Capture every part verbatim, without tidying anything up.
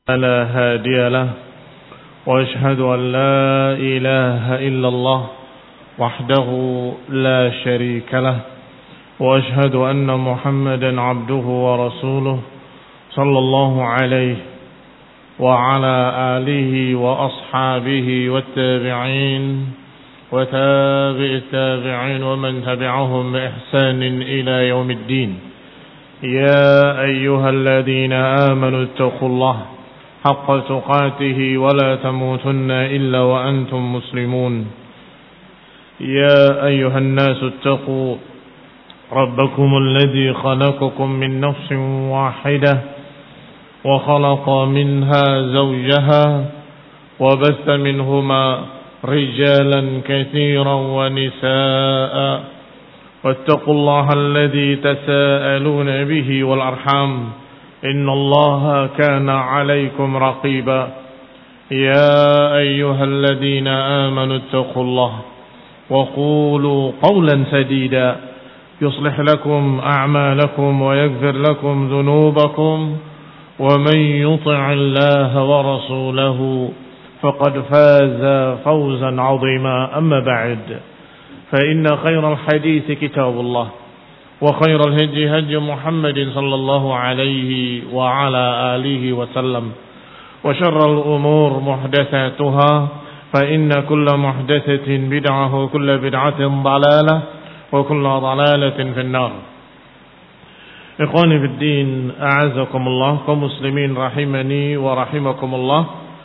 لا هادي له وأشهد أن لا إله إلا الله وحده لا شريك له وأشهد أن محمدا عبده ورسوله صلى الله عليه وعلى آله وأصحابه والتابعين وتابع التابعين ومن تبعهم بإحسان إلى يوم الدين. يا أيها الذين آمنوا اتقوا الله حق تقاته ولا تموتن إلا وأنتم مسلمون. يا أيها الناس اتقوا ربكم الذي خلقكم من نفس واحدة وخلق منها زوجها وبث منهما رجالا كثيرا ونساء واتقوا الله الذي تساءلون به والأرحام إن الله كان عليكم رقيبا. يا أيها الذين آمنوا اتقوا الله وقولوا قولا سديدا يصلح لكم أعمالكم ويغفر لكم ذنوبكم ومن يطع الله ورسوله فقد فاز فوزا عظيما. أما بعد فإن خير الحديث كتاب الله وخير الهدي هدي محمد صلى الله عليه وعلى آله وسلم وشر الأمور محدثاتها فإن كل محدثة بدعة وكل بدعة ضلالة وكل ضلالة في النار. Ikhwani fi din, a'azakumullah, kaum muslimin rahimani wa rahimakumullah.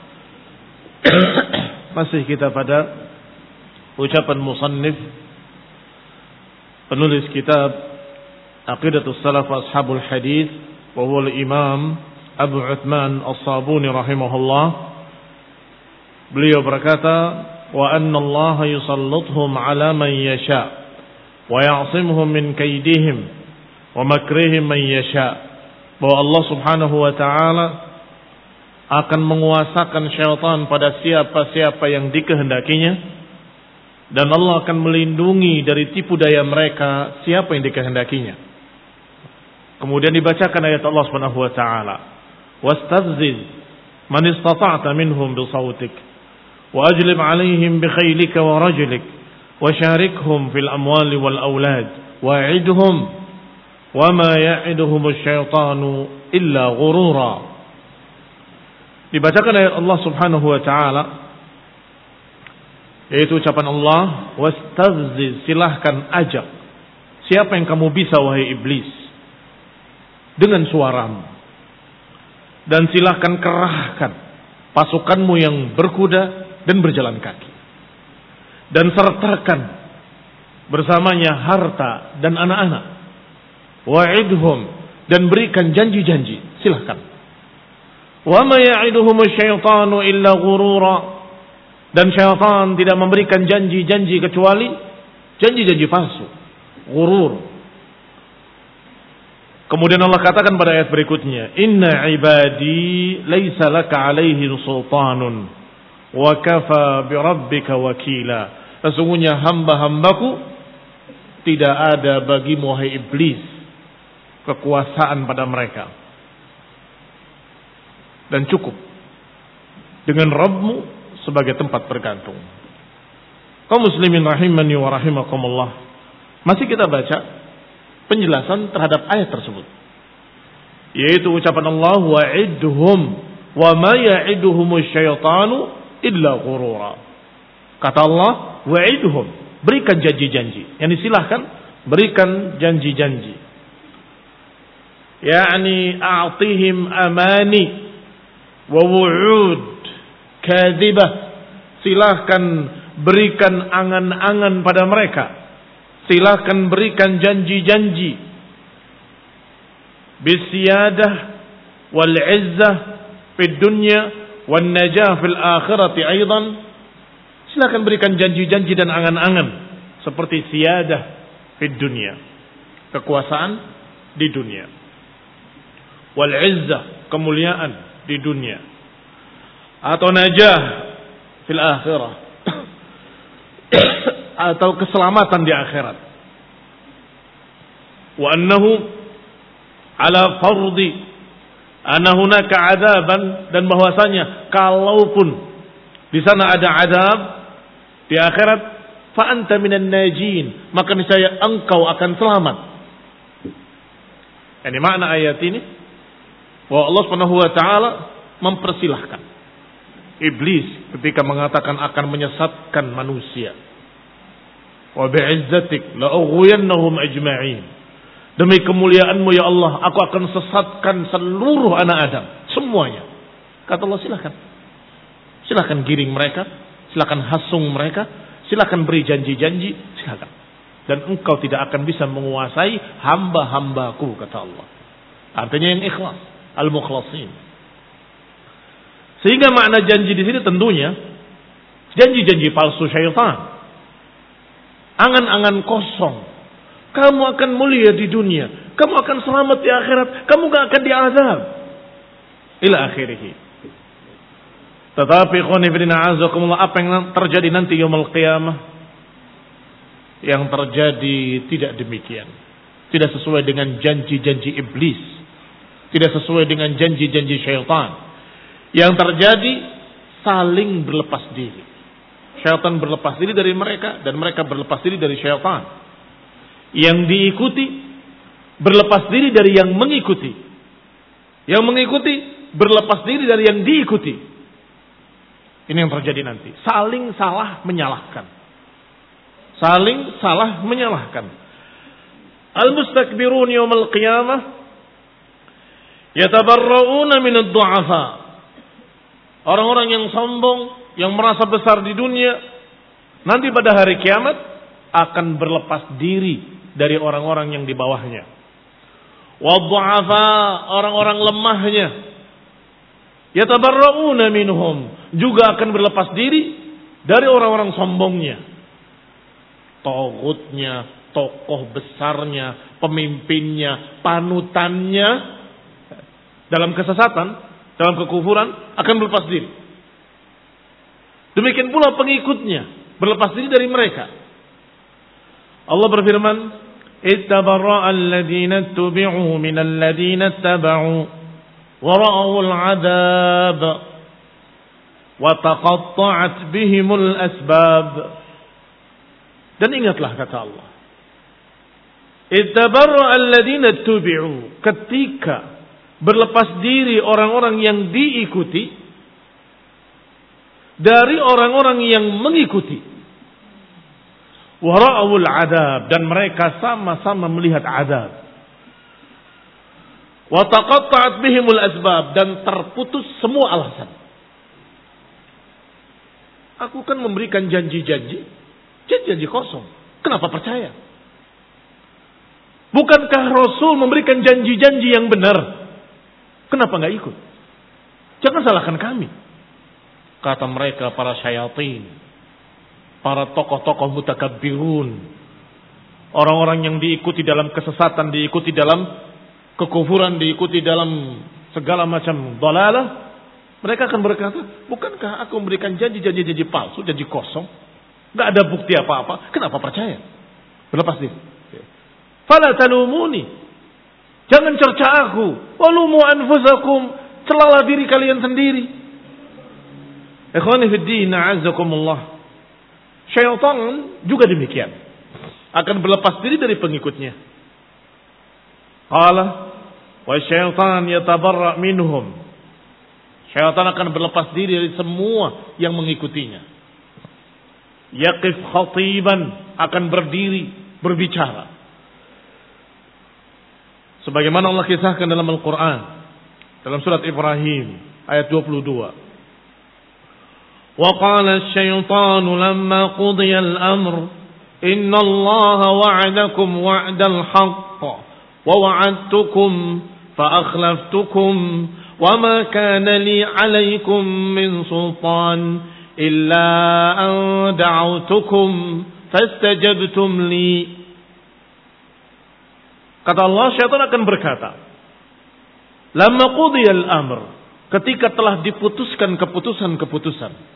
Masih kita pada ucapan musannif penulis kitab Aqidatus Salaf Ashabul Hadis wa huwa al-Imam Abu Uthman As-Sabuni rahimahullah. Beliau berkata, wa anna Allah yusallituhum ala man yasha wa ya'simuhum min kaydihim wa makrihim man yasha. Bahwa Allah Subhanahu wa taala akan menguasakan syaitan pada siapa-siapa yang dikehendakinya, dan Allah akan melindungi dari tipu daya mereka siapa yang dikehendakinya. Kemudian dibacakan ayat Allah Subhanahu wa taala, wastafziz man istata'ta minhum bi sautik wa ajlib 'alaihim bi khaylika wa rajlik wa syarikhum fil amwali wal aulad wa'idhum wa ma ya'iduhum asy-syaitanu illa ghurura. Dibacakan ayat Allah Subhanahu wa taala, yaitu ucapan Allah, wastafziz, silahkan ajak siapa yang kamu bisa wahai iblis dengan suaramu, dan silahkan kerahkan pasukanmu yang berkuda dan berjalan kaki, dan sertakan bersamanya harta dan anak-anak, wa'idhum, dan berikan janji-janji, silahkan. Wa ma ya'iduhum asy-syaitanu illa ghurura, dan syaitan tidak memberikan janji-janji kecuali janji-janji palsu, ghurur. Kemudian Allah katakan pada ayat berikutnya, inna ibadi laisa laka 'alaihim sultanun wa kafa bi rabbika wakila. Sesungguhnya hamba-hambaku tidak ada bagimu wahai iblis kekuasaan pada mereka, dan cukup dengan Rabbmu sebagai tempat bergantung. Kaum muslimin rahimani wa rahimakumullah, masih kita baca penjelasan terhadap ayat tersebut, yaitu ucapan Allah, wa'idhum wa ma ya'iduhumus syaitanu illa ghurura. Kata Allah, wa'idhum, berikan janji-janji, yang disilahkan berikan janji-janji, yakni a'tihim amani wa wu'ud kadzibah, silahkan berikan angan-angan pada mereka, silahkan berikan janji-janji bisiyadah wal izzah fid dunya wan najah fil akhirati aidan. Silahkan berikan janji-janji dan angan-angan seperti siyadah fid dunya, kekuasaan di dunia, wal izzah, kemuliaan di dunia, atau najah fil akhirah, atau keselamatan di akhirat. Wa annahu ala fardi Anna hunaka adzaban, dan bahwasanya kalaupun di sana ada azab di akhirat, fa anta minan najin, maka niscaya engkau akan selamat. Ini makna ayat ini, bahwa Allah Subhanahu wa taala mempersilahkan iblis ketika mengatakan akan menyesatkan manusia. Wa bi'izzatik la ughwiyannahum ajma'in. Demi kemuliaanmu ya Allah, aku akan sesatkan seluruh anak Adam, semuanya. Kata Allah, silakan. Silakan giring mereka, silakan hasung mereka, silakan beri janji-janji, silakan. Dan engkau tidak akan bisa menguasai hamba-hambaku, kata Allah. Artinya yang ikhlas, al-mukhlasin. Sehingga makna janji di sini tentunya janji-janji palsu syaitan. Angan-angan kosong. Kamu akan mulia di dunia, kamu akan selamat di akhirat, kamu gak akan diazab. Ila akhirih. Tetapi khonifidina azakumullah, apa yang terjadi nanti yaumul qiyamah? Yang terjadi tidak demikian. Tidak sesuai dengan janji-janji iblis. Tidak sesuai dengan janji-janji syaitan. Yang terjadi saling berlepas diri. Syaitan berlepas diri dari mereka dan mereka berlepas diri dari syaitan. Yang diikuti berlepas diri dari yang mengikuti. Yang mengikuti berlepas diri dari yang diikuti. Ini yang terjadi nanti. Saling salah menyalahkan. Saling salah menyalahkan. Al-mustakbirun yaumil qiyamah yatabarra'una minad du'afa. Orang-orang yang sombong, yang merasa besar di dunia, nanti pada hari kiamat akan berlepas diri dari orang-orang yang di bawahnya. Waddu'afa, orang-orang lemahnya, yatabarra'una minhum, juga akan berlepas diri dari orang-orang sombongnya. Togutnya, tokoh besarnya, pemimpinnya, panutannya dalam kesesatan, dalam kekufuran akan berlepas diri. Demikian pula pengikutnya berlepas diri dari mereka. Allah berfirman, "Ittabarra'a alladziina tubi'u minal ladziina taba'u wa ra'awul 'adzab wa taqatta'at bihimul asbab." Dan ingatlah kata Allah, "Ittabarra'a alladziina tubi'u," ketika berlepas diri orang-orang yang diikuti dari orang-orang yang mengikuti. Wa ra'awul 'adzab, dan mereka sama-sama melihat azab. Wa taqatta'at bihimul asbab, dan terputus semua alasan. Aku kan memberikan janji-janji, janji-janji kosong. Kenapa percaya? Bukankah Rasul memberikan janji-janji yang benar? Kenapa enggak ikut? Jangan salahkan kami. Kata mereka para syayatin, para tokoh-tokoh mutakabbirun, orang-orang yang diikuti dalam kesesatan, diikuti dalam kekufuran, diikuti dalam segala macam dhalalah, mereka akan berkata, bukankah aku memberikan janji-janji palsu, janji kosong, enggak ada bukti apa-apa, kenapa percaya? Berlepas diri. Fala talumuni, jangan cerca aku, walumu anfusakum, celalah diri kalian sendiri. Ikhwani fid din, a'azzakumullah. Syaitan juga demikian, akan berlepas diri dari pengikutnya. Qala wa syaitan yatabarra minhum. Syaitan akan berlepas diri dari semua yang mengikutinya. Yaqif khatiban, akan berdiri berbicara. Sebagaimana Allah kisahkan dalam Al-Quran, dalam surat Ibrahim ayat dua puluh dua. Wa qala asy-syaitanu lamma qudiya al-amr inna Allaha wa'adakum wa'dal haqq wa wa'adtukum fa akhlaftukum wa ma kana li 'alaykum min sultan illa an da'awtukum fastajabtum li. Kata Allah, syaitan akan berkata, lamma qudiyal amr, ketika telah diputuskan keputusan-keputusan.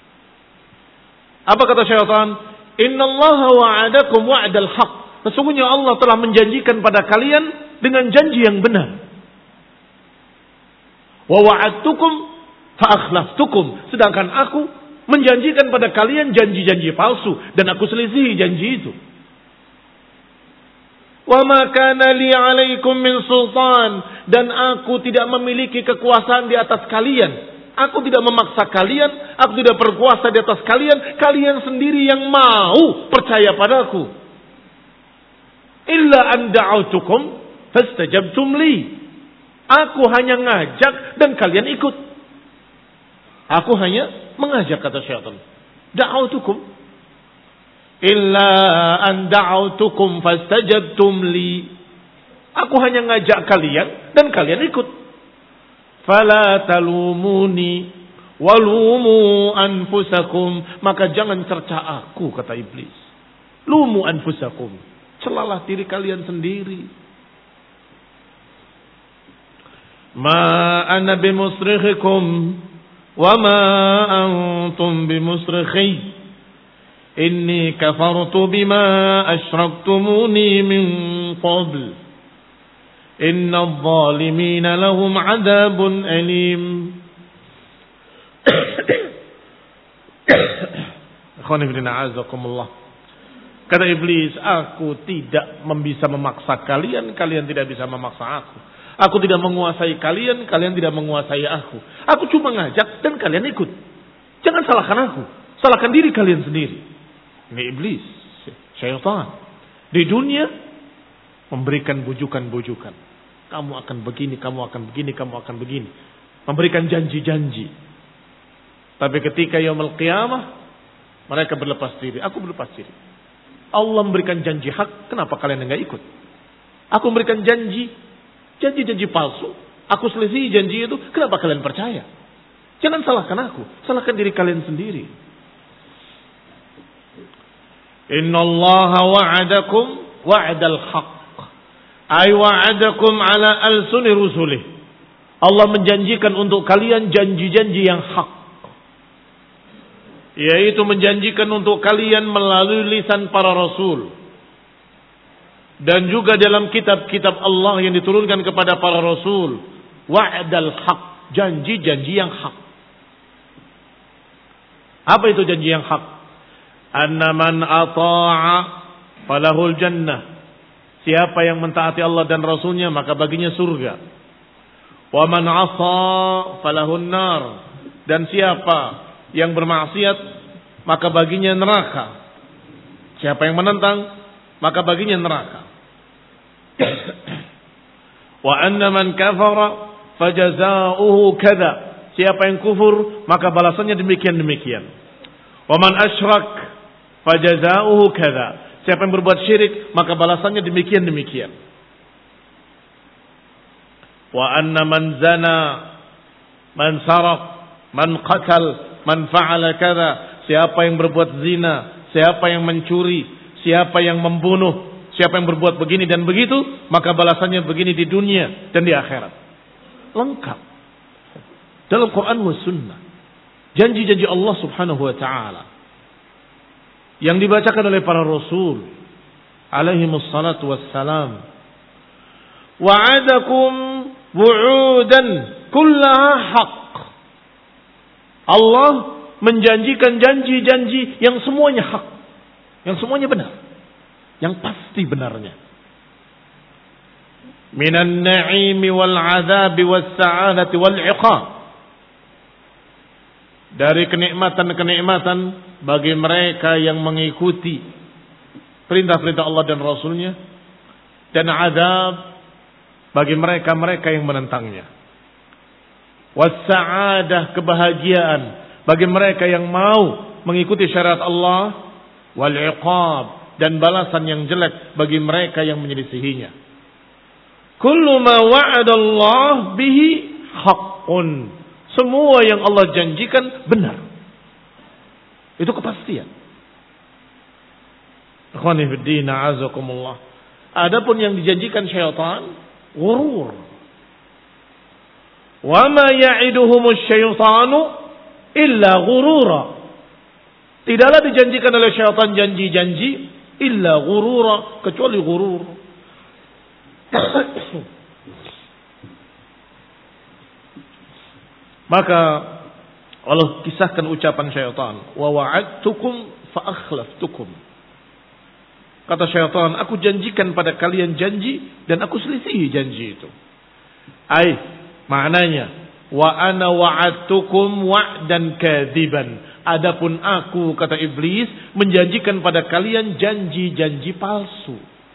Apa kata syaitan? Innallaha wa'adakum wa'dal haq. Sesungguhnya Allah telah menjanjikan pada kalian dengan janji yang benar. Wa wa'adtukum fa akhlaftukum. Sedangkan aku menjanjikan pada kalian janji-janji palsu dan aku selisihi janji itu. Wa ma kana li 'alaikum min sultan, dan aku tidak memiliki kekuasaan di atas kalian. Aku tidak memaksa kalian, aku tidak berkuasa di atas kalian, kalian sendiri yang mau percaya padaku. Illa an da'autukum fastajabtum li. Aku hanya ngajak dan kalian ikut. Aku hanya mengajak, kata syaitan. Da'autukum illa an da'autukum fastajabtum li. Aku hanya ngajak kalian dan kalian ikut. Fala talumuni walumu anfusakum. Maka jangan cerca aku, kata iblis. Lumu anfusakum. Celalah diri kalian sendiri. Ma ana bimusrikhikum wa ma antum bimusrikhi. Inni kafartu bima asyraktumuni min qabl. Inna adh-dhalimina lahum 'adzabun alim. Ikhwan fillah, azakumullah. Kata iblis, aku tidak bisa memaksa kalian, kalian tidak bisa memaksa aku. Aku tidak menguasai kalian, kalian tidak menguasai aku. Aku cuma ngajak dan kalian ikut. Jangan salahkan aku, salahkan diri kalian sendiri. Ini iblis, syaitan. Di dunia memberikan bujukan-bujukan. Kamu akan begini, kamu akan begini, kamu akan begini. Memberikan janji-janji. Tapi ketika yaumul qiyamah, mereka berlepas diri. Aku berlepas diri. Allah memberikan janji hak, kenapa kalian enggak ikut? Aku memberikan janji, janji-janji palsu. Aku selisih janji itu, kenapa kalian percaya? Jangan salahkan aku, salahkan diri kalian sendiri. Inna Allah wa'adakum wa'adal haq. Ay wa'adakum ala alsuni rusulih. Allah menjanjikan untuk kalian janji-janji yang hak. Yaitu menjanjikan untuk kalian melalui lisan para rasul. Dan juga dalam kitab-kitab Allah yang diturunkan kepada para rasul. Wa'adal haq. Janji-janji yang hak. Apa itu janji yang hak? Anna man ata'a falahul jannah. Siapa yang mentaati Allah dan Rasulnya maka baginya surga. Wa man 'asa falahun nar. Dan siapa yang bermaksiat maka baginya neraka. Siapa yang menentang maka baginya neraka. Wa anna man kafara fajazaohu kadza. Siapa yang kufur maka balasannya demikian-demikian. Wa man asyrak fajazaohu kadza. Siapa yang berbuat syirik maka balasannya demikian-demikian. Wa anna man zana man saraq man qatal man fa'ala kadza. Siapa yang berbuat zina, siapa yang mencuri, siapa yang membunuh, siapa yang berbuat begini dan begitu, maka balasannya begini di dunia dan di akhirat. Lengkap dalam Quran wa sunnah. Janji-janji Allah Subhanahu wa taala yang dibacakan oleh para rasul alaihimus salatu wassalam. Wa'adakum wu'udan kullaha haqq. Allah menjanjikan janji-janji yang semuanya hak, yang semuanya benar, yang pasti benarnya. Minan na'imi wal 'adzabi was sa'adati wal 'iqab. Dari kenikmatan-kenikmatan bagi mereka yang mengikuti perintah-perintah Allah dan Rasulnya, dan azab bagi mereka-mereka yang menentangnya. Was-sa'adah, kebahagiaan bagi mereka yang mau mengikuti syariat Allah, wal-iqab, dan balasan yang jelek bagi mereka yang menyelisihinya. Kullu ma wa'adallah bihi haqqun. Semua yang Allah janjikan benar. Itu kepastian. Ikhwani fid din, a'azakumullah. Adapun yang dijanjikan syaitan, ghurur. Wa ma ya'iduhumus syaitanu illa ghurura. Tidaklah dijanjikan oleh syaitan janji-janji illa ghurura, kecuali ghurur. Maka Allah kisahkan ucapan syaitan, wa wa'adtukum fa akhlaftukum. Kata syaitan, aku janjikan pada kalian janji dan aku selisihi janji itu. Ai, maknanya, wa ana wa'adtukum wa'dan kadziban. Adapun aku, kata iblis, menjanjikan pada kalian janji-janji palsu.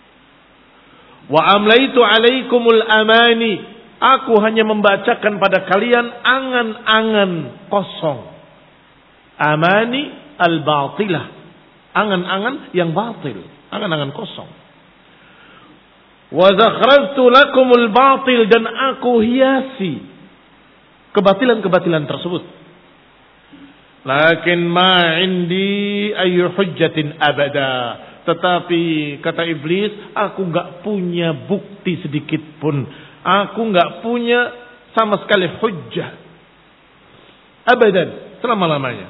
Wa amlaitu alaikumul amani. Aku hanya membacakan pada kalian angan-angan kosong. Amani al-batilah. Angan-angan yang batil. Angan-angan kosong. Wa zakhrajtu lakumul batil. Dan aku hiasi kebatilan-kebatilan tersebut. Lakin ma indi ayyu hujjatin abada. Tetapi kata iblis, aku enggak punya bukti sedikit pun. Aku enggak punya sama sekali hujjah. Abadan, selama-lamanya.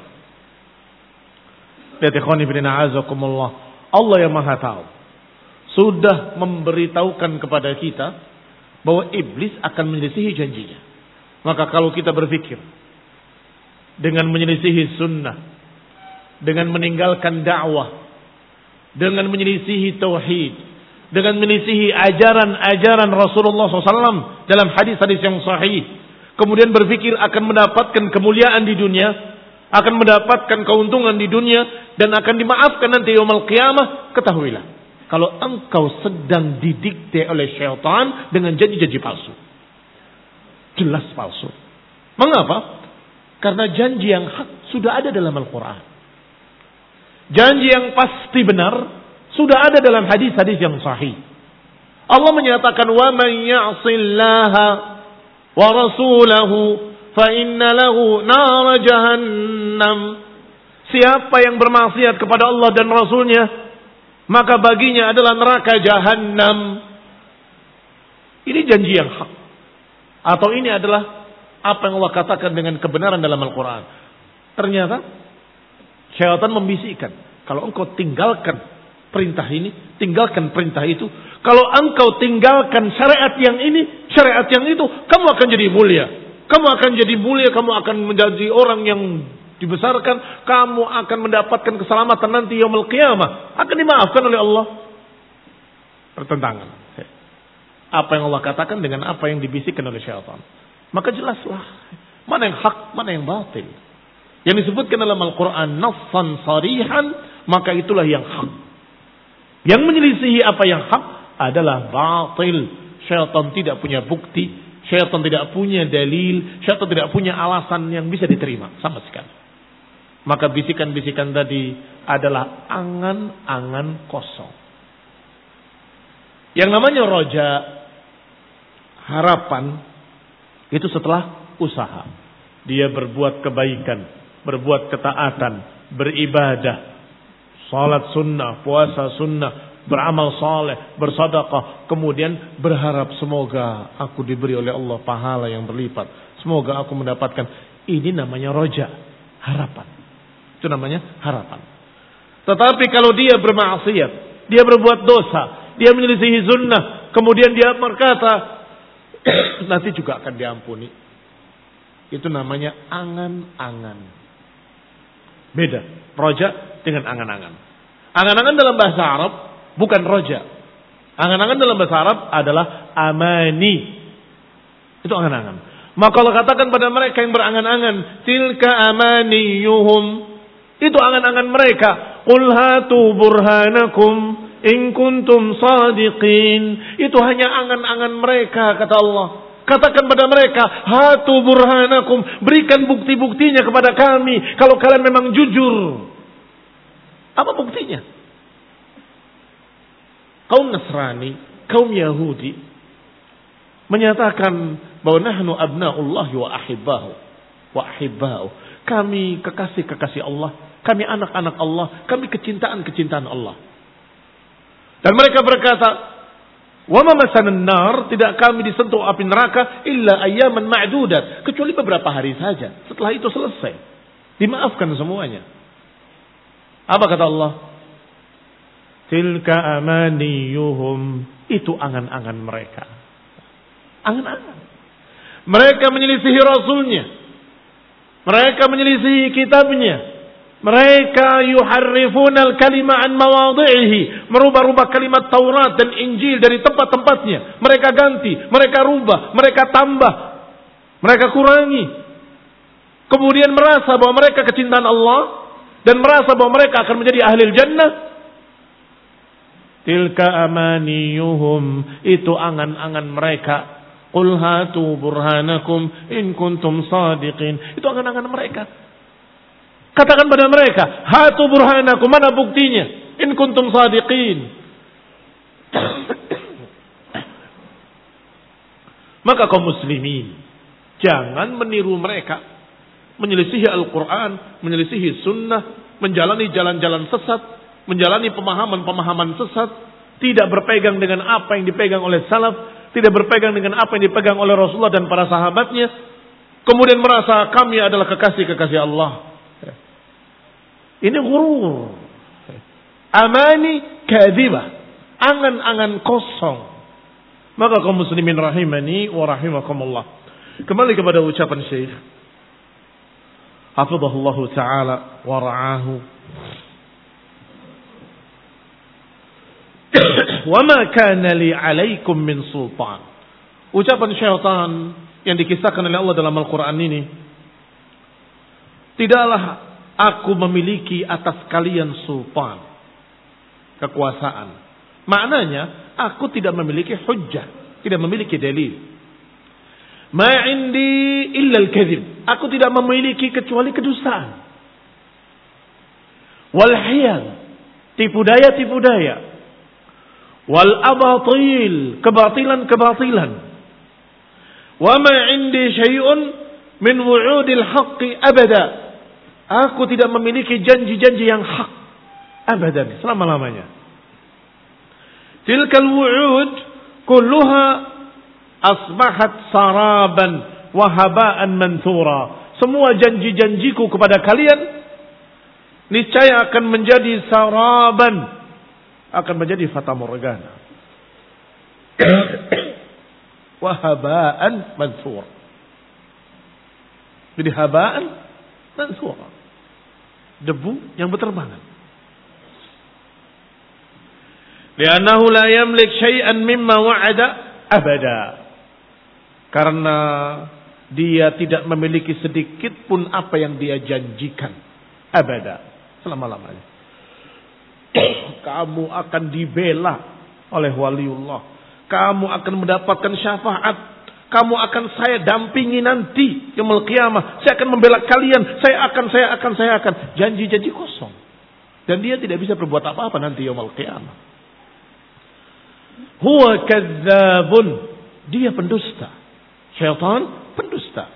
Lihat ikhwani fillah azakumullah. Allah yang Maha tahu sudah memberitahukan kepada kita bahwa iblis akan menyelisihi janjinya. Maka kalau kita berpikir dengan menyelisihi sunnah, dengan meninggalkan dakwah, dengan menyelisihi tauhid, dengan menyelisihi ajaran-ajaran Rasulullah shallallahu alaihi wasallam dalam hadis-hadis yang sahih, kemudian berpikir akan mendapatkan kemuliaan di dunia, akan mendapatkan keuntungan di dunia, dan akan dimaafkan nanti yaumul qiyamah, ketahuilah, kalau engkau sedang didikte oleh syaitan dengan janji-janji palsu. Jelas palsu. Mengapa? Karena janji yang hak sudah ada dalam Al-Quran. Janji yang pasti benar sudah ada dalam hadis-hadis yang sahih. Allah menyatakan, wa man ya'sillaha wa rasulahu fa inna lahu nar jahannam. Siapa yang bermaksiat kepada Allah dan Rasulnya, maka baginya adalah neraka jahannam. Ini janji yang hak. Atau ini adalah apa yang Allah katakan dengan kebenaran dalam Al-Quran. Ternyata syaitan membisikkan, kalau engkau tinggalkan perintah ini, tinggalkan perintah itu. Kalau engkau tinggalkan syariat yang ini, syariat yang itu, kamu akan jadi mulia. Kamu akan jadi mulia, kamu akan menjadi orang yang dibesarkan, kamu akan mendapatkan keselamatan nanti yaumul qiyamah, akan dimaafkan oleh Allah. Pertentangan apa yang Allah katakan dengan apa yang dibisikkan oleh syaitan. Maka jelaslah mana yang hak, mana yang batil. Yang disebutkan dalam Al-Quran nassan sarihan, maka itulah yang hak. Yang menyelisihi apa yang hak adalah batil. Syaitan tidak punya bukti, syaitan tidak punya dalil, syaitan tidak punya alasan yang bisa diterima sama sekali. Maka bisikan-bisikan tadi adalah angan-angan kosong. Yang namanya roja, harapan, itu setelah usaha. Dia berbuat kebaikan, berbuat ketaatan, beribadah, salat sunnah, puasa sunnah, beramal saleh, bersedekah, kemudian berharap semoga aku diberi oleh Allah pahala yang berlipat. Semoga aku mendapatkan. Ini namanya roja, harapan. Itu namanya harapan. Tetapi kalau dia bermaksiat, dia berbuat dosa, dia menyelisihi sunnah, kemudian dia berkata nanti juga akan diampuni, itu namanya angan-angan. Beda roja dengan angan-angan. Angan-angan dalam bahasa Arab bukan roja. Angan-angan dalam bahasa Arab adalah amani. Itu angan-angan. Maka Allah katakan pada mereka yang berangan-angan, tilka amaniyuhum. Itu angan-angan mereka. Qul hatu burhanakum in kuntum sadiqin. Itu hanya angan-angan mereka, kata Allah. Katakan pada mereka, hatu burhanakum, berikan bukti-buktinya kepada kami kalau kalian memang jujur. Apa buktinya? Kaum Nasrani, kaum Yahudi menyatakan bahwa nahnu abna'ullah wa ahibbahu wa ahibbahu. Kami kekasih-kekasih Allah, kami anak-anak Allah, kami kecintaan-kecintaan Allah. Dan mereka berkata, wa ma masanan nar, tidak kami disentuh api neraka illa ayyaman ma'dudat, kecuali beberapa hari saja. Setelah itu selesai, dimaafkan semuanya. Apa kata Allah? Tilka amaniyuhum, itu angan-angan mereka. Angan-angan. Mereka menyelisihi Rasulnya, Mereka menyelisihi kitabnya. Mereka yuharrifuna al-kalima an mawadhi'ihi, merubah-rubah kalimat Taurat dan Injil dari tempat-tempatnya. Mereka ganti, mereka rubah, mereka tambah, mereka kurangi. Kemudian merasa bahwa mereka kecintaan Allah dan merasa bahwa mereka akan menjadi ahli jannah. Tilka amaniyuhum, itu angan-angan mereka. Qul hatu burhanakum in kuntum sadiqin. Itu angan-angan mereka. Katakan pada mereka, hatu burhanakum, mana buktinya? In kuntum sadiqin. Maka kaum muslimin, jangan meniru mereka. Menyelisihi Al-Quran, menyelisihi sunnah, menjalani jalan-jalan sesat, menjalani pemahaman-pemahaman sesat, tidak berpegang dengan apa yang dipegang oleh salaf, tidak berpegang dengan apa yang dipegang oleh Rasulullah dan para sahabatnya, kemudian merasa kami adalah kekasih-kekasih Allah. Ini ghurur. Amani kadhibah. Angan-angan kosong. Maka kaum muslimin rahimani wa rahimakumullah. Kembali kepada ucapan Syekh hafizahullahu ta'ala wa ra'ahu. Wa ma kana li 'alaikum min sultan. Ucapan syaitan yang dikisahkan oleh Allah dalam Al-Qur'an ini, tidaklah aku memiliki atas kalian sultan, kekuasaan. Maknanya, aku tidak memiliki hujjah, tidak memiliki dalil. Ma indi illa al-kadhib. Aku tidak memiliki kecuali kedustaan. Wal hiyal, tipu daya, tipu daya. Wal abatil, kebatilan-kebatilan. Wa ma indi syai'un min wu'udil haqqi abada. Aku tidak memiliki janji-janji yang hak abadan, selama-lamanya. Tilkal wu'ud kulluha asbahat saraban wa haba'an manthura. Semua janji-janjiku kepada kalian niscaya akan menjadi saraban, akan menjadi fata morgana. Wa haba'an manthura. Jadi haba'an manthura, debu yang berterbangan. Li'annahu la yamlik syai'an mimma wa'ada abada. Karena dia tidak memiliki sedikit pun apa yang dia janjikan abada, selama-lamanya. Kamu akan dibela oleh waliullah. Kamu akan mendapatkan syafaat. Kamu akan saya dampingi nanti yaumul qiyamah. Saya akan membela kalian. Saya akan, saya akan, saya akan. Janji-janji kosong. Dan dia tidak bisa berbuat apa-apa nanti yaumul qiyamah. Huwa kadzabun. Dia pendusta. Syaitan pendusta.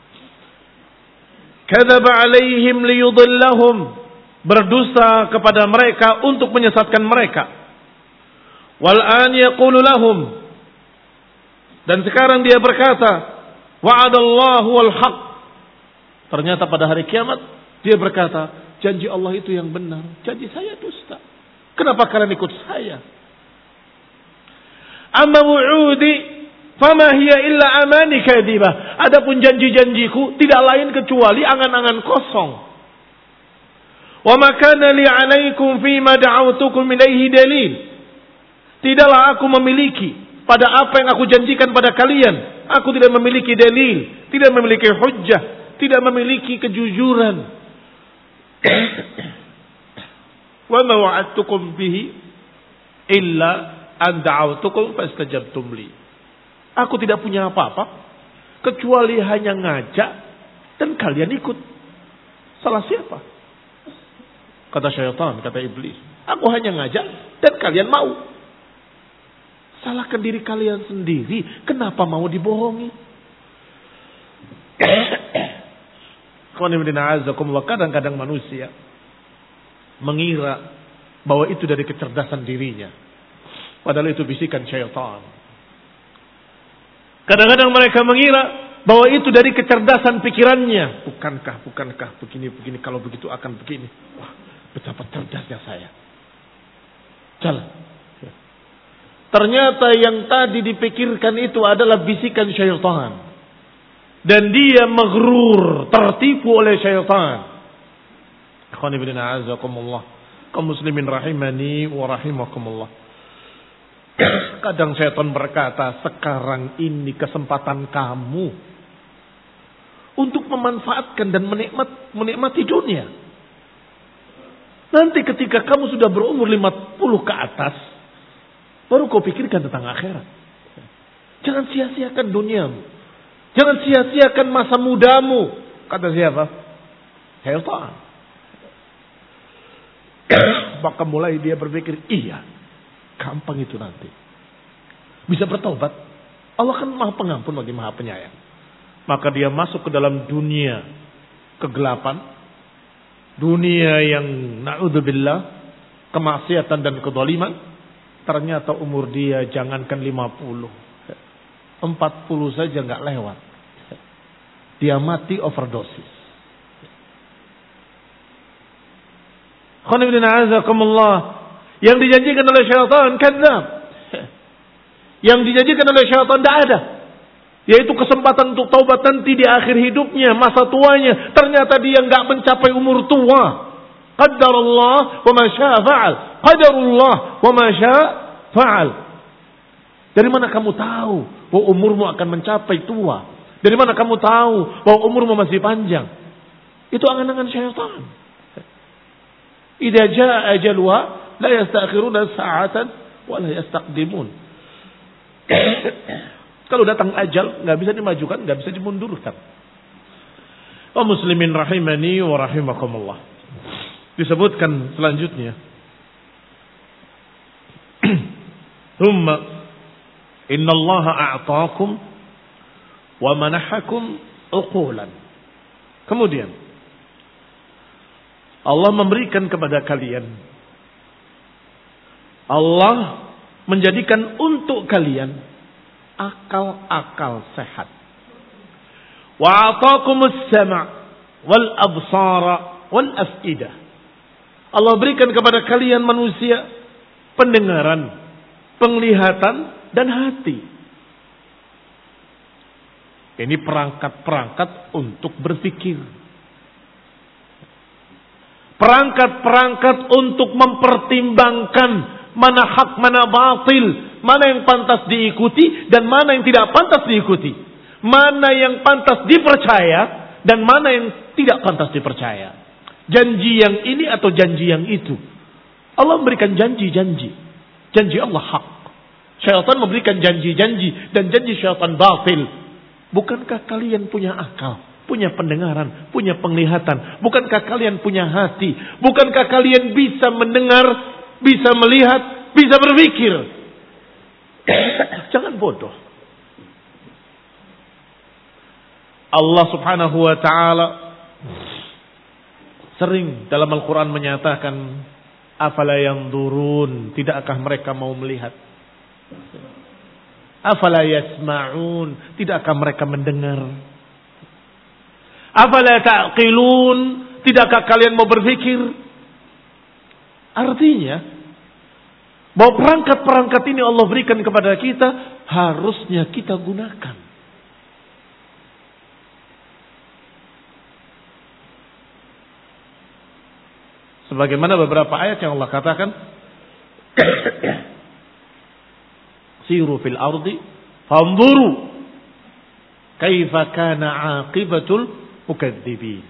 Kadzaba alaihim liyudillahum. Berdusta kepada mereka untuk menyesatkan mereka. Wal an yaqulu lahum. Dan sekarang dia berkata, wa'adallahu wal haq. Ternyata pada hari kiamat dia berkata, janji Allah itu yang benar, janji saya dusta. Kenapa kalian ikut saya? Amma wu'udi fama hiya illa amani kadhibah. Adapun janji-janjiku tidak lain kecuali angan-angan kosong. Wa ma kana li 'alaikum fima da'awtukum ilaihi dalil. Tidaklah aku memiliki pada apa yang aku janjikan pada kalian. Aku tidak memiliki dalil, tidak memiliki hujjah, tidak memiliki kejujuran. Wa ma wa'adtukum bihi illa an da'awtukum fastajabtum li. Aku tidak punya apa-apa kecuali hanya ngajak dan kalian ikut. Salah siapa? Kata syaitan, kata iblis. Aku hanya ngajak dan kalian mau. Salahkan diri kalian sendiri. Kenapa mau dibohongi? Kadang-kadang manusia mengira bahwa itu dari kecerdasan dirinya. Padahal itu bisikan syaitan. Kadang-kadang mereka mengira bahwa itu dari kecerdasan pikirannya. Bukankah, bukankah begini, begini. Kalau begitu akan begini. Wah, betapa cerdasnya saya. Jalan. Ternyata yang tadi dipikirkan itu adalah bisikan syaitan. dan dia maghrur, tertipu oleh syaitan. Ikhwan ibn a'azakumullah, kaum muslimin rahimani wa rahimakumullah. Kadang syaitan berkata, sekarang ini kesempatan kamu untuk memanfaatkan dan menikmat, menikmati dunia. Nanti ketika kamu sudah berumur lima puluh ke atas, baru kau pikirkan tentang akhirat. Jangan sia-siakan duniamu. Jangan sia-siakan masa mudamu. Kata siapa? Syaitan. Maka mulai dia berpikir, iya, gampang itu nanti. Bisa bertobat. Allah kan maha pengampun bagi maha penyayang. Maka dia masuk ke dalam dunia kegelapan. Dunia yang na'udzubillah, kemaksiatan dan kezaliman. Ternyata umur dia jangankan lima puluh. empat puluh saja nggak lewat. Dia mati overdosis. Yang dijanjikan oleh syaitan kadzab. Yang dijanjikan oleh syaitan tidak ada. Yaitu kesempatan untuk taubat nanti di akhir hidupnya, masa tuanya. Ternyata dia nggak mencapai umur tua. Qadarullah wa ma syaa fa'al. Qadarullah wa ma syaa fa'al. Dari mana kamu tahu bahwa umurmu akan mencapai tua? Dari mana kamu tahu bahwa umurmu masih panjang? Itu angan-angan syaitan. Idza jaa ajaluha la yastakhiruna sa'atan wa la yastaqdimun. Kalau datang ajal, nggak bisa dimajukan, nggak bisa dimundurkan. Oh muslimin rahimani wa rahimakumullah. Disebutkan selanjutnya. Thumma inna Allah a'taakum wa manahakum uqulan. Kemudian Allah memberikan kepada kalian, Allah menjadikan untuk kalian akal-akal sehat. Wa a'taakumus sama' wal absara wal af'idah. Allah berikan kepada kalian manusia pendengaran, penglihatan dan hati. Ini perangkat-perangkat untuk berpikir. Perangkat-perangkat untuk mempertimbangkan mana hak, mana batil, mana yang pantas diikuti dan mana yang tidak pantas diikuti. Mana yang pantas dipercaya dan mana yang tidak pantas dipercaya. Janji yang ini atau janji yang itu. Allah memberikan janji-janji. Janji Allah hak. Syaitan memberikan janji-janji dan janji syaitan batil. Bukankah kalian punya akal, punya pendengaran, punya penglihatan? Bukankah kalian punya hati? Bukankah kalian bisa mendengar, bisa melihat, bisa berpikir? Jangan bodoh. Allah subhanahu wa ta'ala sering dalam Al-Quran menyatakan, afala yanzurun, tidakkah mereka mau melihat? Afala yasma'un, tidakkah mereka mendengar? Afala ta'qilun, tidakkah kalian mau berpikir? Artinya bahwa perangkat-perangkat ini Allah berikan kepada kita, harusnya kita gunakan. Sebagaimana beberapa ayat yang Allah katakan, siru fil ardi fanzuru kaifa kana aqibatul mukadzibin.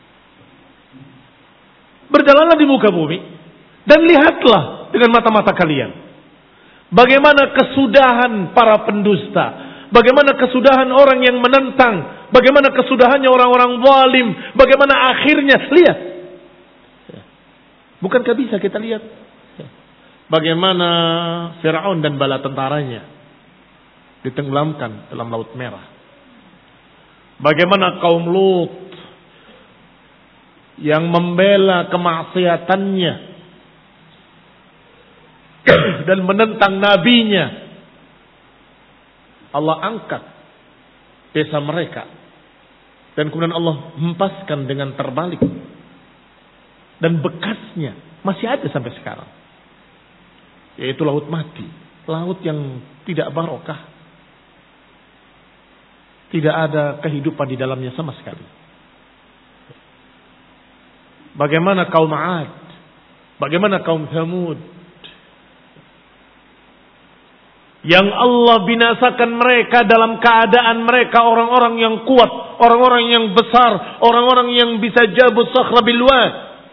Berjalanlah di muka bumi dan lihatlah dengan mata-mata kalian bagaimana kesudahan para pendusta, bagaimana kesudahan orang yang menentang, bagaimana kesudahannya orang-orang zalim, bagaimana akhirnya. Lihat, bukankah bisa kita lihat bagaimana Fir'aun dan bala tentaranya ditenggelamkan dalam Laut Merah? Bagaimana kaum Lut yang membela kemaksiatannya dan menentang nabinya, Allah angkat desa mereka dan kemudian Allah hempaskan dengan terbalik dan bekasnya masih ada sampai sekarang, yaitu laut mati, laut yang tidak barokah. Tidak ada kehidupan di dalamnya sama sekali. Bagaimana kaum 'Ad? Bagaimana kaum Tsamud? Yang Allah binasakan mereka dalam keadaan mereka orang-orang yang kuat, orang-orang yang besar, orang-orang yang bisa jabut sakhra bil wad.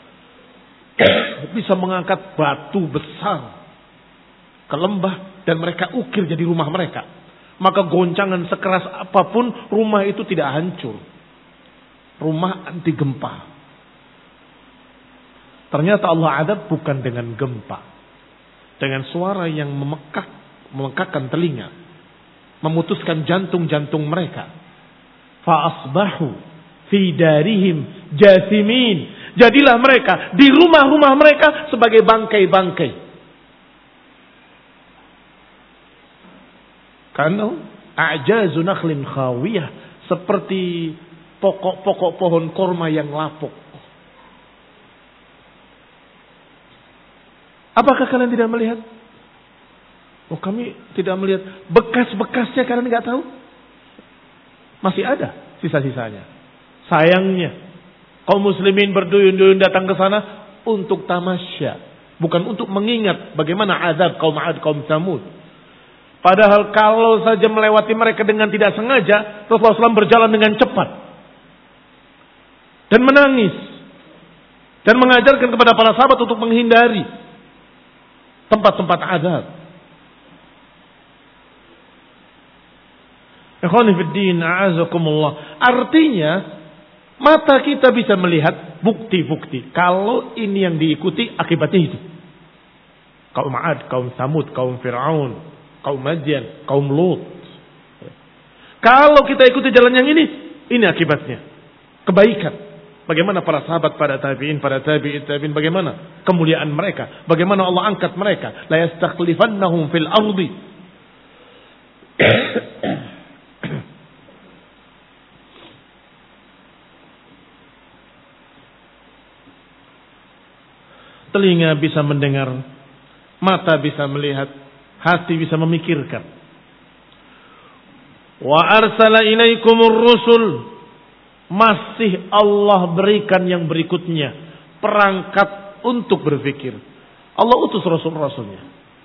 Bisa mengangkat batu besar ke lembah dan mereka ukir jadi rumah mereka. Maka goncangan sekeras apapun rumah itu tidak hancur. Rumah anti gempa. Ternyata Allah adab bukan dengan gempa. Dengan suara yang memekak, memekakkan telinga. Memutuskan jantung-jantung mereka. Fa'asbahu fi darihim jathimin. Jadilah mereka di rumah-rumah mereka sebagai bangkai-bangkai. Karena a'jazu nakhlin khawiyah, seperti pokok-pokok pohon korma yang lapuk. Apakah kalian tidak melihat? Oh, kami tidak melihat bekas-bekasnya, kalian nggak tahu? Masih ada sisa-sisanya. Sayangnya kaum muslimin berduyun-duyun datang ke sana untuk tamasya, bukan untuk mengingat bagaimana azab kaum 'Ad, kaum Tsamud. Padahal kalau saja melewati mereka dengan tidak sengaja, Rasulullah shallallahu alaihi wasallam berjalan dengan cepat dan menangis dan mengajarkan kepada para sahabat untuk menghindari tempat-tempat azab. Ikhwani fid din, a'azakumullah. Artinya mata kita bisa melihat bukti-bukti. Kalau ini yang diikuti, akibatnya itu. Kaum 'Ad, kaum Tsamud, kaum Fir'aun, kaum Madian, kaum Lut. Kalau kita ikuti jalan yang ini, ini akibatnya. Kebaikan. Bagaimana para sahabat, para tabi'in, para tabi'in, tabi'in, bagaimana kemuliaan mereka. Bagaimana Allah angkat mereka. La yastakhlifannahum fil ardi. Telinga bisa mendengar, mata bisa melihat, hati bisa memikirkan. Wa arsala ilaikumur rusul, masih Allah berikan yang berikutnya, perangkat untuk berpikir. Allah utus rasul-rasulnya.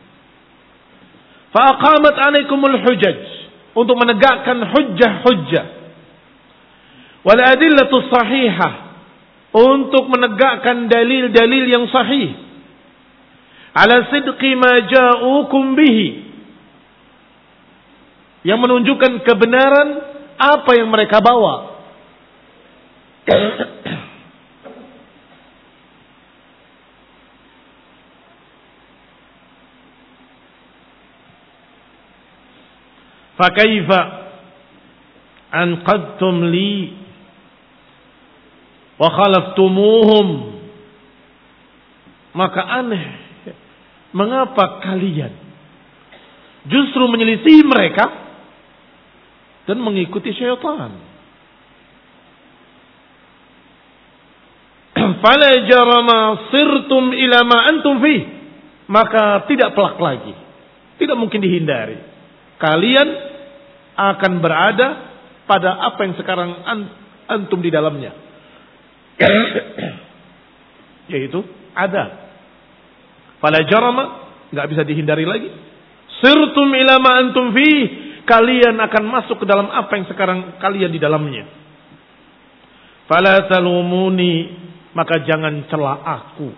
Fa aqamat alaikumul hujaj, untuk menegakkan hujjah-hujjah. Wal adillatu sahihah, untuk menegakkan dalil-dalil yang sahih. Ala sidqi ma ja'ukum bihi, yang menunjukkan kebenaran apa yang mereka bawa. Fa kaifa anqadtum li wa khalaftumuhum, maka aneh, mengapa kalian justru menyelisih mereka dan mengikuti syaitan? Fala jarama sirtum ila ma antum fi, maka tidak pelak lagi, tidak mungkin dihindari, kalian akan berada pada apa yang sekarang antum di dalamnya, yaitu ada. Fala jarama, nggak bisa dihindari lagi. Sirtum ila ma antum fi, kalian akan masuk ke dalam apa yang sekarang kalian di dalamnya. Fala talumuni, maka jangan cela aku.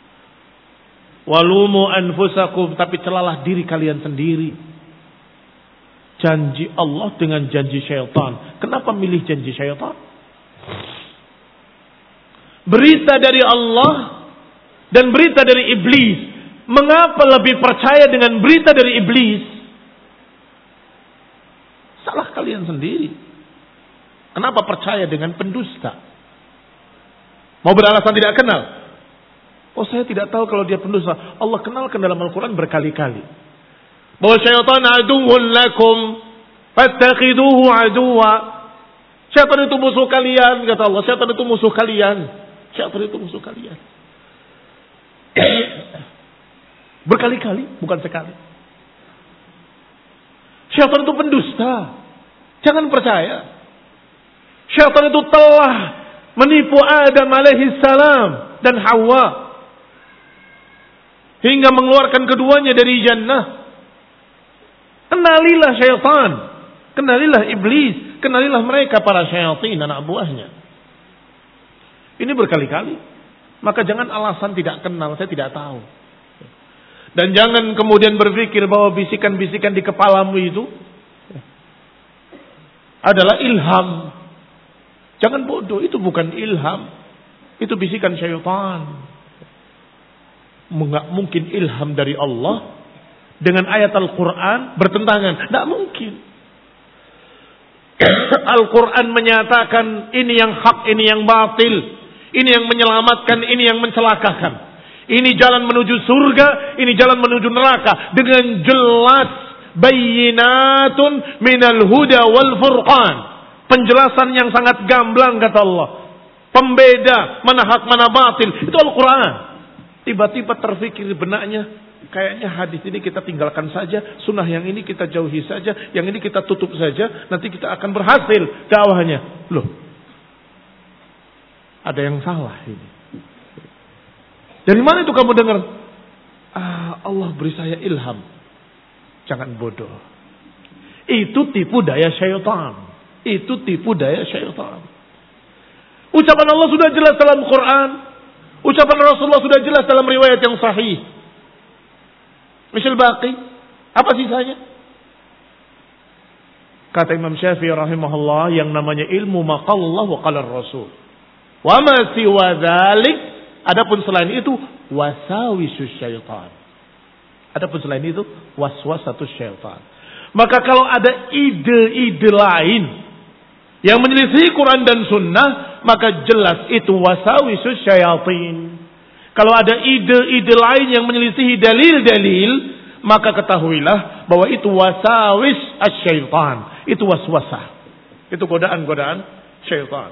Walumu anfusakum, tapi celalah diri kalian sendiri. Janji Allah dengan janji syaitan. Kenapa milih janji syaitan? Berita dari Allah dan berita dari iblis. Mengapa lebih percaya dengan berita dari iblis? Salah kalian sendiri. Kenapa percaya dengan pendusta? Mau beralasan tidak kenal? Oh, saya tidak tahu kalau dia pendusta. Allah kenalkan dalam Al-Quran berkali-kali. Bahwa syaitan aduwwun lakum fattakhiduhu aduwa. Syaitan itu musuh kalian, kata Allah. Syaitan itu musuh kalian. Syaitan itu musuh kalian. Berkali-kali, bukan sekali. Syaitan itu pendusta. Jangan percaya. Syaitan itu telah menipu Adam alaihi salam dan Hawa hingga mengeluarkan keduanya dari jannah. Kenalilah syaitan, kenalilah iblis, kenalilah mereka para syaitan anak buahnya. Ini berkali-kali. Maka jangan alasan tidak kenal, saya tidak tahu. Dan jangan kemudian berpikir bahwa bisikan-bisikan di kepalamu itu adalah ilham. Jangan bodoh, itu bukan ilham. Itu bisikan syaitan. Enggak mungkin ilham dari Allah dengan ayat Al-Quran bertentangan. Tidak mungkin. Al-Quran menyatakan ini yang hak, ini yang batil. Ini yang menyelamatkan, ini yang mencelakakan. Ini jalan menuju surga, ini jalan menuju neraka. Dengan jelas. Bayyinatun minal huda wal furqan. Penjelasan yang sangat gamblang kata Allah. Pembeda mana hak mana batil. Itu Al-Quran. Tiba-tiba terfikir di benaknya, kayaknya hadis ini kita tinggalkan saja, sunnah yang ini kita jauhi saja, yang ini kita tutup saja, nanti kita akan berhasil dakwahnya. Loh, ada yang salah ini. Dari mana itu kamu dengar? Ah, Allah beri saya ilham. Jangan bodoh. Itu tipu daya syaitan. Itu tipu daya syaitan. Ucapan Allah sudah jelas dalam Quran. Ucapan Rasulullah sudah jelas dalam riwayat yang sahih. Misal baqi, apa sisanya? Kata Imam Syafi'i rahimahullah, yang namanya ilmu maqallah wa qala Rasul. Wa ma siwa dzalik, adapun selain itu wasawisus syaitan. Adapun selain itu waswasatus syaitan. Maka kalau ada ide-ide lain yang menyelisih Quran dan Sunnah, maka jelas itu wasawisus syaitan. Kalau ada ide-ide lain yang menyelisihi dalil-dalil, maka ketahuilah bahwa itu wasawis asy-syaitan. Itu waswasah. Itu godaan-godaan syaitan.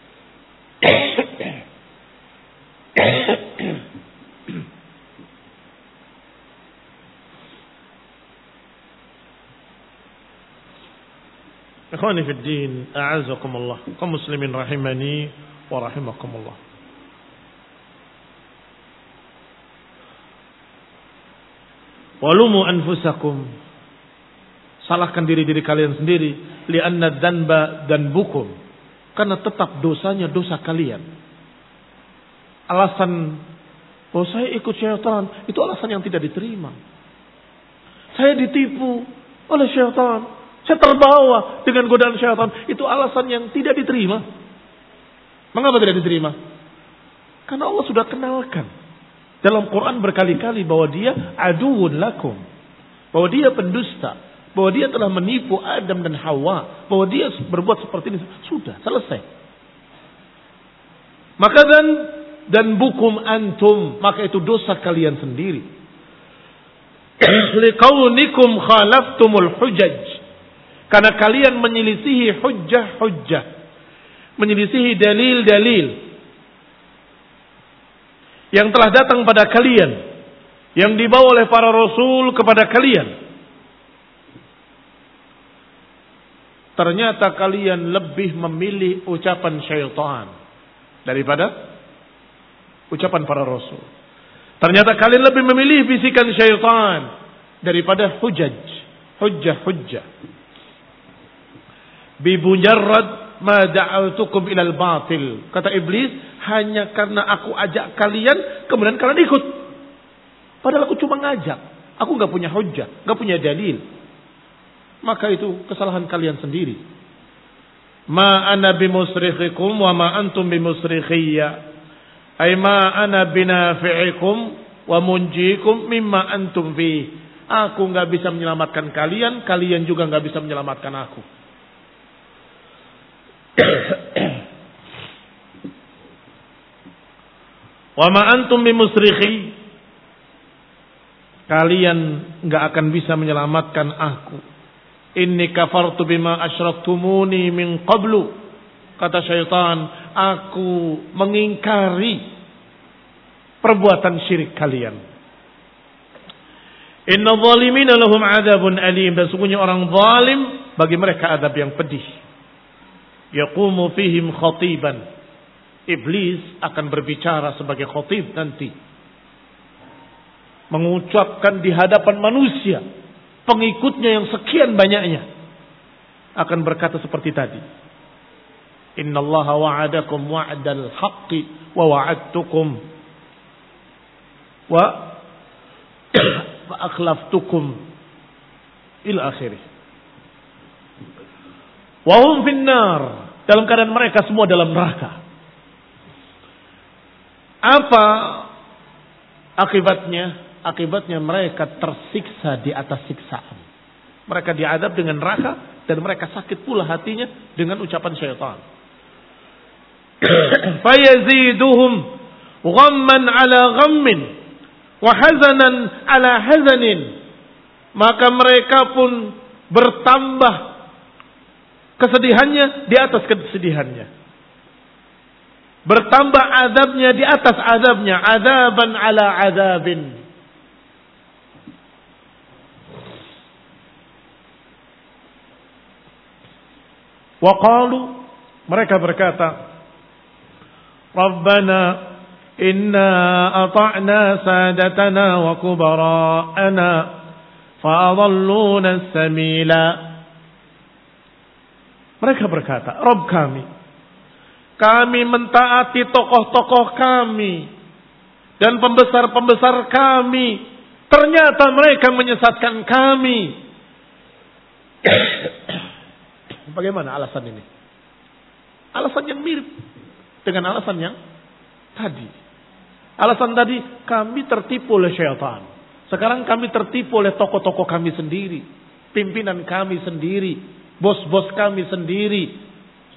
Ikhwani fi din, a'azakumullah. Kaum muslimin rahimani wa rahimakumullah. Walumu anfusakum. Salahkan diri-diri kalian sendiri. Lianna dzanba dzanbukum. Karena tetap dosanya dosa kalian. Alasan, oh saya ikut syaitan, itu alasan yang tidak diterima. Saya ditipu oleh syaitan. Saya terbawa dengan godaan syaitan. Itu alasan yang tidak diterima. Mengapa tidak diterima? Karena Allah sudah kenalkan. Dalam Quran berkali-kali bahwa dia aduun lakum. Bahwa dia pendusta. Bahwa dia telah menipu Adam dan Hawa. Bahwa dia berbuat seperti ini. Sudah, selesai. Maka dan, dan bukum antum. Maka itu dosa kalian sendiri. Liqaunikum khalaftumul hujaj. Karena kalian menyelisihi hujjah-hujjah. Menyelisihi dalil-dalil. Yang telah datang pada kalian. Yang dibawa oleh para rasul kepada kalian. Ternyata kalian lebih memilih ucapan syaitan. Daripada ucapan para rasul. Ternyata kalian lebih memilih bisikan syaitan. Daripada hujjaj. Hujjah-hujjah. Bimujarrad ma da'autukum ilal batil. Kata iblis, hanya karena aku ajak kalian, kemudian kalian ikut. Padahal aku cuma ngajak. Aku gak punya hujjah, gak punya dalil. Maka itu kesalahan kalian sendiri. Ma ana bimusrikhikum wa ma antum bimusrikhiyya. Ay ma ana binafi'ikum wa munjikum mimma antum fi. Aku gak bisa menyelamatkan kalian, kalian juga gak bisa menyelamatkan aku. Wa ma antum bimusrikhi. Kalian enggak akan bisa menyelamatkan aku. Inni kafartu bima asyraktumuni min qablu. Kata syaitan, aku mengingkari perbuatan syirik kalian. Inna zalimina lahum adzabun alim. Dan sesungguhnya orang zalim bagi mereka adab yang pedih. Yaqumu fihim khatiban. Iblis akan berbicara sebagai khatib nanti. Mengucapkan di hadapan manusia, pengikutnya yang sekian banyaknya, akan berkata seperti tadi. Innallaha wa'adakum wa'dal haqqi wa wa'adtukum wa wa akhlaftukum ila akhirih. Wa hum finnar, dalam keadaan mereka semua dalam neraka. Apa akibatnya? Akibatnya mereka tersiksa di atas siksaan. Mereka diadab dengan neraka dan mereka sakit pula hatinya dengan ucapan syaitan. Fayaziduhum ghamman ala ghammin wa hazanan ala hazanin. Maka mereka pun bertambah kesedihannya di atas kesedihannya. Bertambah azabnya di atas azabnya. Azaban ala azabin. Waqalu, mereka berkata, Rabbana inna ata'na sadatana wa kubara'ana fa'adalluna as-samila. Mereka berkata, Rabb kami, kami mentaati tokoh-tokoh kami dan pembesar-pembesar kami. Ternyata mereka menyesatkan kami. Bagaimana alasan ini? Alasan yang mirip dengan alasan yang tadi. Alasan tadi, kami tertipu oleh syaitan. Sekarang kami tertipu oleh tokoh-tokoh kami sendiri. Pimpinan kami sendiri. Bos-bos kami sendiri.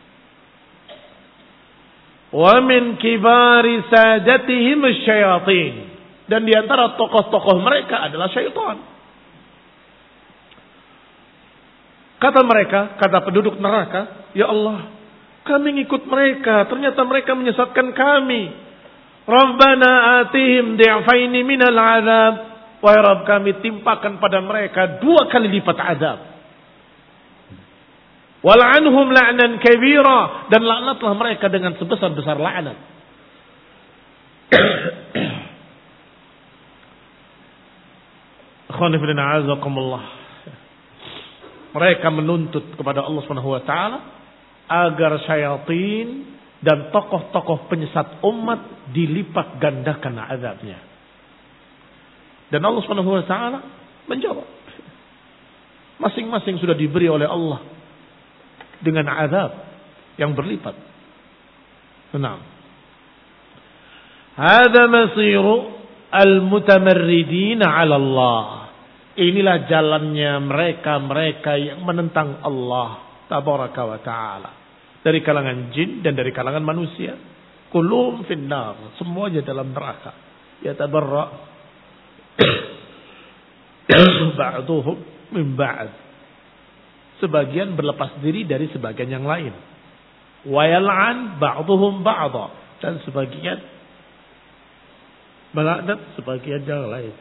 Wa min kibari sadatihim asyayatin. Dan di antara tokoh-tokoh mereka adalah syaitan. Kata mereka, kata penduduk neraka, ya Allah, kami ngikut mereka, ternyata mereka menyesatkan kami. Rabbana atihim di'faini minal azab. Wahai Rabb kami, timpakan pada mereka dua kali lipat azab. Wal'anhum la'nan kabira, dan laknatlah mereka dengan sebesar-besar laknat. Akhwani fillah a'azakumullah. Mereka menuntut kepada Allah Subhanahu wa taala agar syaitan dan tokoh-tokoh penyesat umat dilipat gandakan azabnya. Dan Allah Subhanahu wa taala menjawab. Masing-masing sudah diberi oleh Allah dengan azab yang berlipat. Naam. Hadza masiru al-mutamarridin 'ala Allah. Inilah jalannya mereka-mereka yang menentang Allah tabaraka wa ta'ala. Dari kalangan jin dan dari kalangan manusia. Kulum finnar. Semuanya dalam neraka. Yatabarra' ba'duhum min ba'd. Sebagian berlepas diri dari sebagian yang lain. Wa yal'an ba'duhum ba'da. Dan sebagian melaknat sebagian yang lain.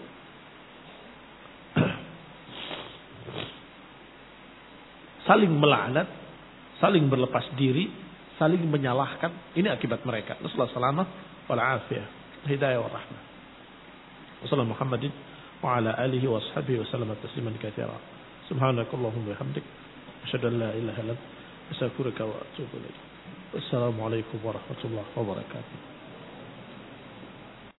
Saling melaknat, saling berlepas diri, saling menyalahkan. Ini akibat mereka. Rasulullah salamah wal afiyah, hidayah wa rahmah. Wassalamu Muhammadin wa ala alihi wa ashabihi wa sallam tasliman katsira. Subhanakallahumma wa bihamdik, asyhadu an la ilaha illa anta, astaghfiruka wa atubu ilaik. Wassalamu alaikum warahmatullahi wabarakatuh.